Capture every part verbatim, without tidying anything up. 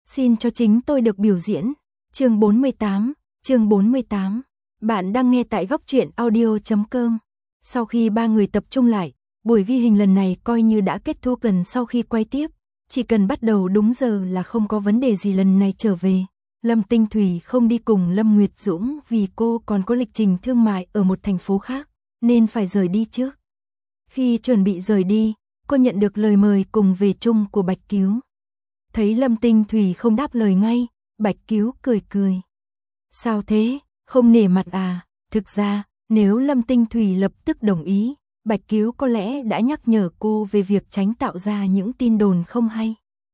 Xin cho chính tôi được biểu diễn. Chương bốn mươi tám, chương bốn mươi tám. Bạn đang nghe tại góc truyện audio chấm com. Sau khi ba người tập trung lại, buổi ghi hình lần này coi như đã kết thúc. Lần sau khi quay tiếp, chỉ cần bắt đầu đúng giờ là không có vấn đề gì. Lần này trở về, Lâm Tinh Thủy không đi cùng Lâm Nguyệt Dũng vì cô còn có lịch trình thương mại ở một thành phố khác, nên phải rời đi trước. Khi chuẩn bị rời đi, cô nhận được lời mời cùng về chung của Bạch Cứu. Thấy Lâm Tinh Thủy không đáp lời ngay, Bạch Cứu cười cười. Sao thế, không nể mặt à? Thực ra, nếu Lâm Tinh Thủy lập tức đồng ý, Bạch Cứu có lẽ đã nhắc nhở cô về việc tránh tạo ra những tin đồn không hay.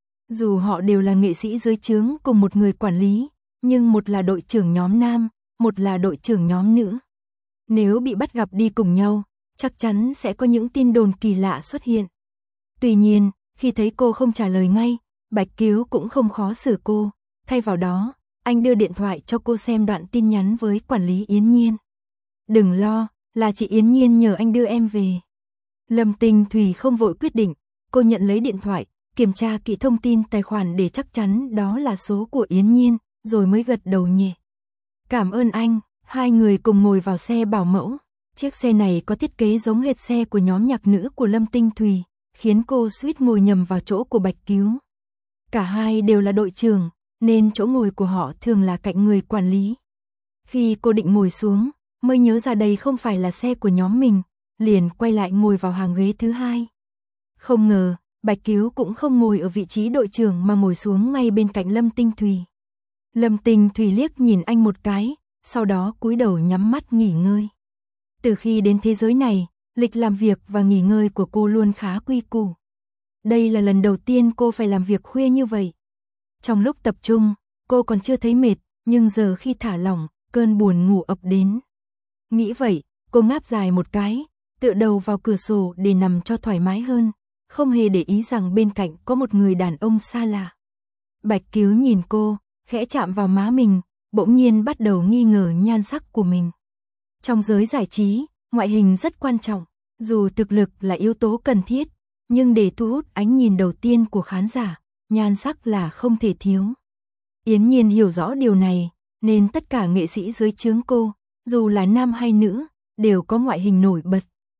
Dù họ đều là nghệ sĩ dưới trướng cùng một người quản lý, nhưng một là đội trưởng nhóm nam, một là đội trưởng nhóm nữ. Nếu bị bắt gặp đi cùng nhau, chắc chắn sẽ có những tin đồn kỳ lạ xuất hiện. Tuy nhiên, khi thấy cô không trả lời ngay, Bạch Cứu cũng không khó xử cô, thay vào đó, anh đưa điện thoại cho cô xem đoạn tin nhắn với quản lý Yến Nhiên. Đừng lo, là chị Yến Nhiên nhờ anh đưa em về. Lâm Tinh Thủy không vội quyết định, cô nhận lấy điện thoại, kiểm tra kỹ thông tin tài khoản để chắc chắn đó là số của Yến Nhiên, rồi mới gật đầu nhẹ. Cảm ơn anh. Hai người cùng ngồi vào xe bảo mẫu. Chiếc xe này có thiết kế giống hệt xe của nhóm nhạc nữ của Lâm Tinh Thủy, khiến cô suýt ngồi nhầm vào chỗ của Bạch Cứu. Cả hai đều là đội trưởng, nên chỗ ngồi của họ thường là cạnh người quản lý. Khi cô định ngồi xuống, mới nhớ ra đây không phải là xe của nhóm mình, liền quay lại ngồi vào hàng ghế thứ hai. Không ngờ, Bạch Cứu cũng không ngồi ở vị trí đội trưởng mà ngồi xuống ngay bên cạnh Lâm Tinh Thủy. Lâm Tinh Thủy liếc nhìn anh một cái, sau đó cúi đầu nhắm mắt nghỉ ngơi. Từ khi đến thế giới này, lịch làm việc và nghỉ ngơi của cô luôn khá quy củ. Đây là lần đầu tiên cô phải làm việc khuya như vậy. Trong lúc tập trung, cô còn chưa thấy mệt, nhưng giờ khi thả lỏng, cơn buồn ngủ ập đến. Nghĩ vậy, cô ngáp dài một cái, tựa đầu vào cửa sổ để nằm cho thoải mái hơn, không hề để ý rằng bên cạnh có một người đàn ông xa lạ. Bạch Cứu nhìn cô, khẽ chạm vào má mình, bỗng nhiên bắt đầu nghi ngờ nhan sắc của mình. Trong giới giải trí, ngoại hình rất quan trọng, dù thực lực là yếu tố cần thiết, nhưng để thu hút ánh nhìn đầu tiên của khán giả, nhan sắc là không thể thiếu. Yến Nhiên hiểu rõ điều này, nên tất cả nghệ sĩ dưới trướng cô, dù là nam hay nữ, đều có ngoại hình nổi bật.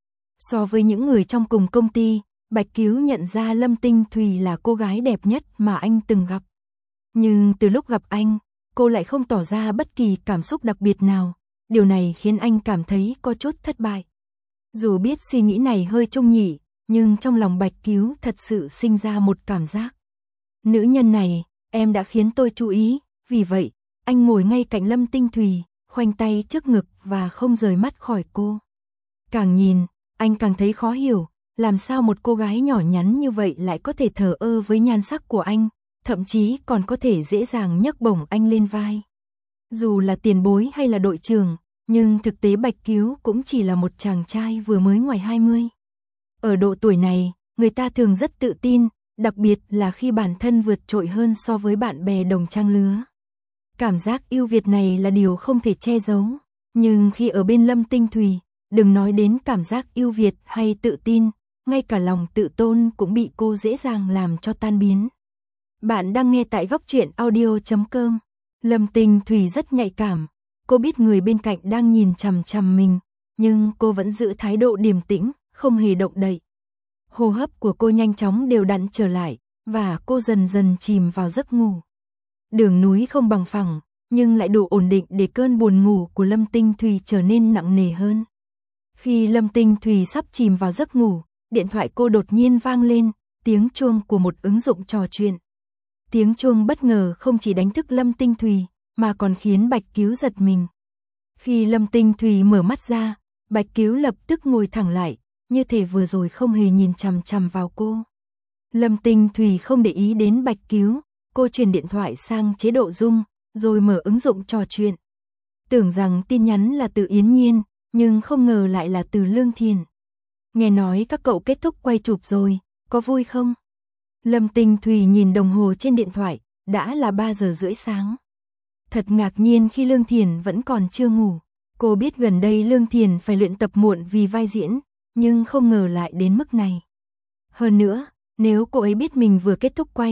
So với những người trong cùng công ty, Bạch Cứu nhận ra Lâm Tinh Thủy là cô gái đẹp nhất mà anh từng gặp. Nhưng từ lúc gặp anh, cô lại không tỏ ra bất kỳ cảm xúc đặc biệt nào, điều này khiến anh cảm thấy có chút thất bại. Dù biết suy nghĩ này hơi trung nhị, nhưng trong lòng Bạch Cứu thật sự sinh ra một cảm giác. Nữ nhân này, em đã khiến tôi chú ý, vì vậy, anh ngồi ngay cạnh Lâm Tinh Thủy, khoanh tay trước ngực và không rời mắt khỏi cô. Càng nhìn, anh càng thấy khó hiểu, làm sao một cô gái nhỏ nhắn như vậy lại có thể thờ ơ với nhan sắc của anh, thậm chí còn có thể dễ dàng nhấc bổng anh lên vai. Dù là tiền bối hay là đội trưởng, nhưng thực tế Bạch Cứu cũng chỉ là một chàng trai vừa mới ngoài hai mươi. Ở độ tuổi này, người ta thường rất tự tin, đặc biệt là khi bản thân vượt trội hơn so với bạn bè đồng trang lứa. Cảm giác ưu việt này là điều không thể che giấu, nhưng khi ở bên Lâm Tinh Thủy, đừng nói đến cảm giác ưu việt hay tự tin, ngay cả lòng tự tôn cũng bị cô dễ dàng làm cho tan biến. Bạn đang nghe tại góc truyện audio chấm com. Lâm Tinh Thủy rất nhạy cảm, cô biết người bên cạnh đang nhìn chằm chằm mình, nhưng cô vẫn giữ thái độ điềm tĩnh, không hề động đậy. Hô hấp của cô nhanh chóng đều đặn trở lại, và cô dần dần chìm vào giấc ngủ. Đường núi không bằng phẳng, nhưng lại đủ ổn định để cơn buồn ngủ của Lâm Tinh Thủy trở nên nặng nề hơn. Khi Lâm Tinh Thủy sắp chìm vào giấc ngủ, điện thoại cô đột nhiên vang lên, tiếng chuông của một ứng dụng trò chuyện. Tiếng chuông bất ngờ không chỉ đánh thức Lâm Tinh Thủy, mà còn khiến Bạch Cứu giật mình. Khi Lâm Tinh Thủy mở mắt ra, Bạch Cứu lập tức ngồi thẳng lại, như thể vừa rồi không hề nhìn chằm chằm vào cô. Lâm Tinh Thủy không để ý đến Bạch Cứu, cô chuyển điện thoại sang chế độ rung, rồi mở ứng dụng trò chuyện. Tưởng rằng tin nhắn là từ Yến Nhiên, nhưng không ngờ lại là từ Lương Thiền. Nghe nói các cậu kết thúc quay chụp rồi, có vui không? Lâm Tinh Thủy nhìn đồng hồ trên điện thoại, đã là ba giờ rưỡi sáng. Thật ngạc nhiên khi Lương Thiền vẫn còn chưa ngủ. Cô biết gần đây Lương Thiền phải luyện tập muộn vì vai diễn, nhưng không ngờ lại đến mức này. Hơn nữa, nếu cô ấy biết mình vừa kết thúc quay,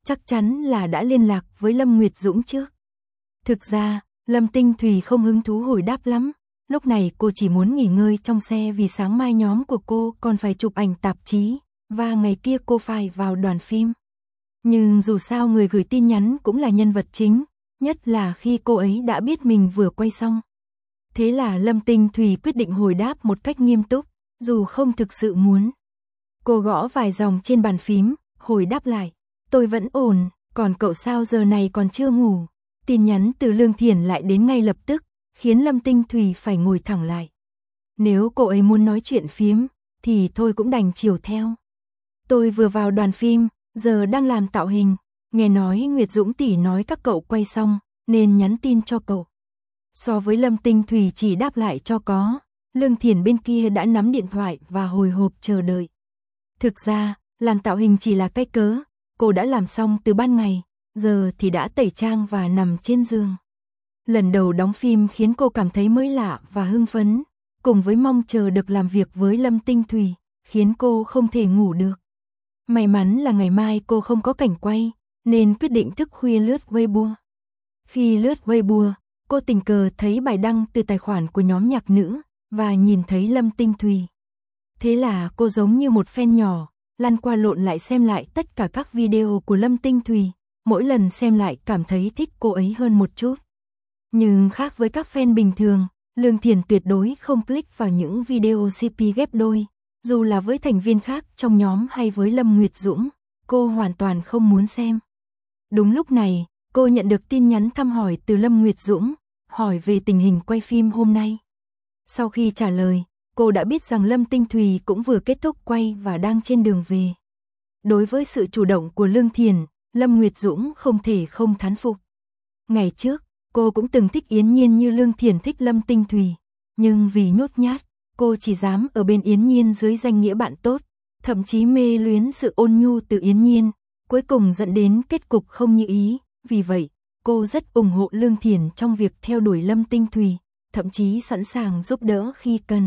chắc chắn là đã liên lạc với Lâm Nguyệt Dũng trước. Thực ra, Lâm Tinh Thùy không hứng thú hồi đáp lắm, lúc này cô chỉ muốn nghỉ ngơi trong xe vì sáng mai nhóm của cô còn phải chụp ảnh tạp chí, và ngày kia cô phải vào đoàn phim. Nhưng dù sao người gửi tin nhắn cũng là nhân vật chính, nhất là khi cô ấy đã biết mình vừa quay xong. Thế là Lâm Tinh Thùy quyết định hồi đáp một cách nghiêm túc, dù không thực sự muốn. Cô gõ vài dòng trên bàn phím, hồi đáp lại, tôi vẫn ổn, còn cậu sao giờ này còn chưa ngủ? Tin nhắn từ Lương Thiển lại đến ngay lập tức, khiến Lâm Tinh Thùy phải ngồi thẳng lại. Nếu cô ấy muốn nói chuyện phiếm, thì thôi cũng đành chiều theo. Tôi vừa vào đoàn phim, giờ đang làm tạo hình, nghe nói Nguyệt Dũng tỷ nói các cậu quay xong, nên nhắn tin cho cậu. So với Lâm Tinh Thùy chỉ đáp lại cho có, Lương Thiển bên kia đã nắm điện thoại và hồi hộp chờ đợi. Thực ra, làm tạo hình chỉ là cái cớ, cô đã làm xong từ ban ngày, giờ thì đã tẩy trang và nằm trên giường. Lần đầu đóng phim khiến cô cảm thấy mới lạ và hưng phấn, cùng với mong chờ được làm việc với Lâm Tinh Thùy, khiến cô không thể ngủ được. May mắn là ngày mai cô không có cảnh quay, nên quyết định thức khuya lướt Weibo. Khi lướt Weibo, cô tình cờ thấy bài đăng từ tài khoản của nhóm nhạc nữ, và nhìn thấy Lâm Tinh Thùy. Thế là cô giống như một fan nhỏ, lăn qua lộn lại xem lại tất cả các video của Lâm Tinh Thùy, mỗi lần xem lại cảm thấy thích cô ấy hơn một chút. Nhưng khác với các fan bình thường, Lương Thiển tuyệt đối không click vào những video xê pê ghép đôi, dù là với thành viên khác trong nhóm hay với Lâm Nguyệt Dũng, cô hoàn toàn không muốn xem. Đúng lúc này, cô nhận được tin nhắn thăm hỏi từ Lâm Nguyệt Dũng, hỏi về tình hình quay phim hôm nay. Sau khi trả lời, cô đã biết rằng Lâm Tinh Thùy cũng vừa kết thúc quay và đang trên đường về. Đối với sự chủ động của Lương Thiển, Lâm Nguyệt Dũng không thể không thán phục. Ngày trước, cô cũng từng thích Yến Nhiên như Lương Thiển thích Lâm Tinh Thùy, nhưng vì nhút nhát, cô chỉ dám ở bên Yến Nhiên dưới danh nghĩa bạn tốt, thậm chí mê luyến sự ôn nhu từ Yến Nhiên, cuối cùng dẫn đến kết cục không như ý. Vì vậy, cô rất ủng hộ Lương Thiển trong việc theo đuổi Lâm Tinh Thùy, thậm chí sẵn sàng giúp đỡ khi cần.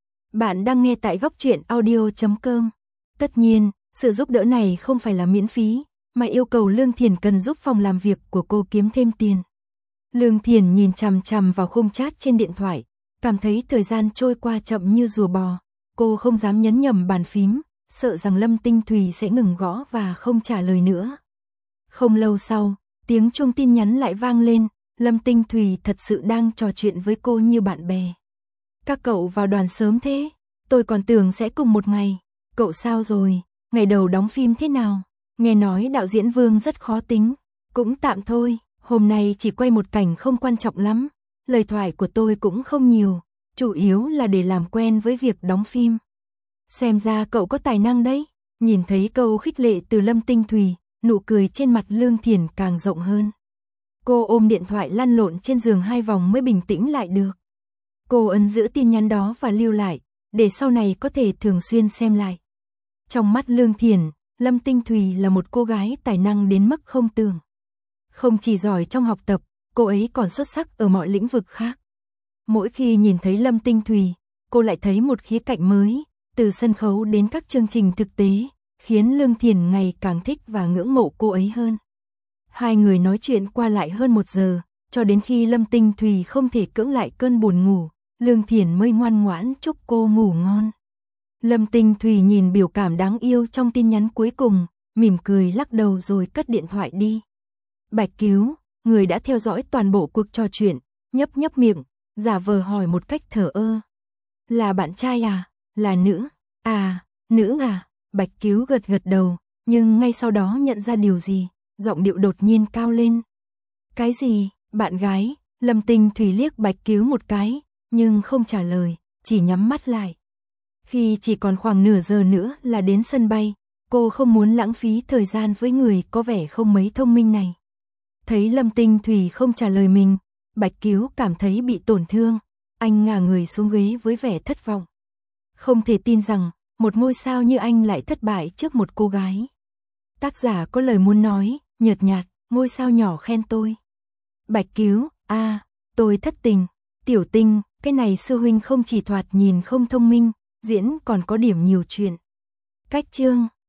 Bạn đang nghe tại góc truyện audio chấm com. Tất nhiên, sự giúp đỡ này không phải là miễn phí, mà yêu cầu Lương Thiển cần giúp phòng làm việc của cô kiếm thêm tiền. Lương Thiển nhìn chằm chằm vào khung chat trên điện thoại, cảm thấy thời gian trôi qua chậm như rùa bò. Cô không dám nhấn nhầm bàn phím, sợ rằng Lâm Tinh Thùy sẽ ngừng gõ và không trả lời nữa. Không lâu sau, tiếng chuông tin nhắn lại vang lên, Lâm Tinh Thùy thật sự đang trò chuyện với cô như bạn bè. Các cậu vào đoàn sớm thế, tôi còn tưởng sẽ cùng một ngày. Cậu sao rồi, ngày đầu đóng phim thế nào? Nghe nói đạo diễn Vương rất khó tính. Cũng tạm thôi, hôm nay chỉ quay một cảnh không quan trọng lắm. Lời thoại của tôi cũng không nhiều, chủ yếu là để làm quen với việc đóng phim. Xem ra cậu có tài năng đấy. Nhìn thấy câu khích lệ từ Lâm Tinh Thùy, nụ cười trên mặt Lương Thiển càng rộng hơn. Cô ôm điện thoại lăn lộn trên giường hai vòng mới bình tĩnh lại được. Cô ấn giữ tin nhắn đó và lưu lại, để sau này có thể thường xuyên xem lại. Trong mắt Lương Thiển, Lâm Tinh Thùy là một cô gái tài năng đến mức không tưởng. Không chỉ giỏi trong học tập, cô ấy còn xuất sắc ở mọi lĩnh vực khác. Mỗi khi nhìn thấy Lâm Tinh Thùy, cô lại thấy một khía cạnh mới, từ sân khấu đến các chương trình thực tế, khiến Lương Thiển ngày càng thích và ngưỡng mộ cô ấy hơn. Hai người nói chuyện qua lại hơn một giờ, cho đến khi Lâm Tinh Thùy không thể cưỡng lại cơn buồn ngủ, Lương Thiển mới ngoan ngoãn chúc cô ngủ ngon. Lâm Tinh Thùy nhìn biểu cảm đáng yêu trong tin nhắn cuối cùng, mỉm cười lắc đầu rồi cất điện thoại đi. Bạch Cứu, người đã theo dõi toàn bộ cuộc trò chuyện, nhấp nhấp miệng, giả vờ hỏi một cách thờ ơ. Là bạn trai à? Là nữ? À, nữ à? Bạch Cứu gật gật đầu, nhưng ngay sau đó nhận ra điều gì, giọng điệu đột nhiên cao lên. Cái gì? Bạn gái? Lâm Tinh Thùy liếc Bạch Cứu một cái, nhưng không trả lời, chỉ nhắm mắt lại. Khi chỉ còn khoảng nửa giờ nữa là đến sân bay, cô không muốn lãng phí thời gian với người có vẻ không mấy thông minh này. Thấy Lâm Tinh Thùy không trả lời mình, Bạch Cứu cảm thấy bị tổn thương, anh ngả người xuống ghế với vẻ thất vọng. Không thể tin rằng, một ngôi sao như anh lại thất bại trước một cô gái. Tác giả có lời muốn nói, nhợt nhạt, ngôi sao nhỏ khen tôi. Bạch Cứu, a, à, tôi thất tình. Tiểu Tinh, cái này sư huynh không chỉ thoạt nhìn không thông minh, diễn còn có điểm nhiều chuyện. Cách chương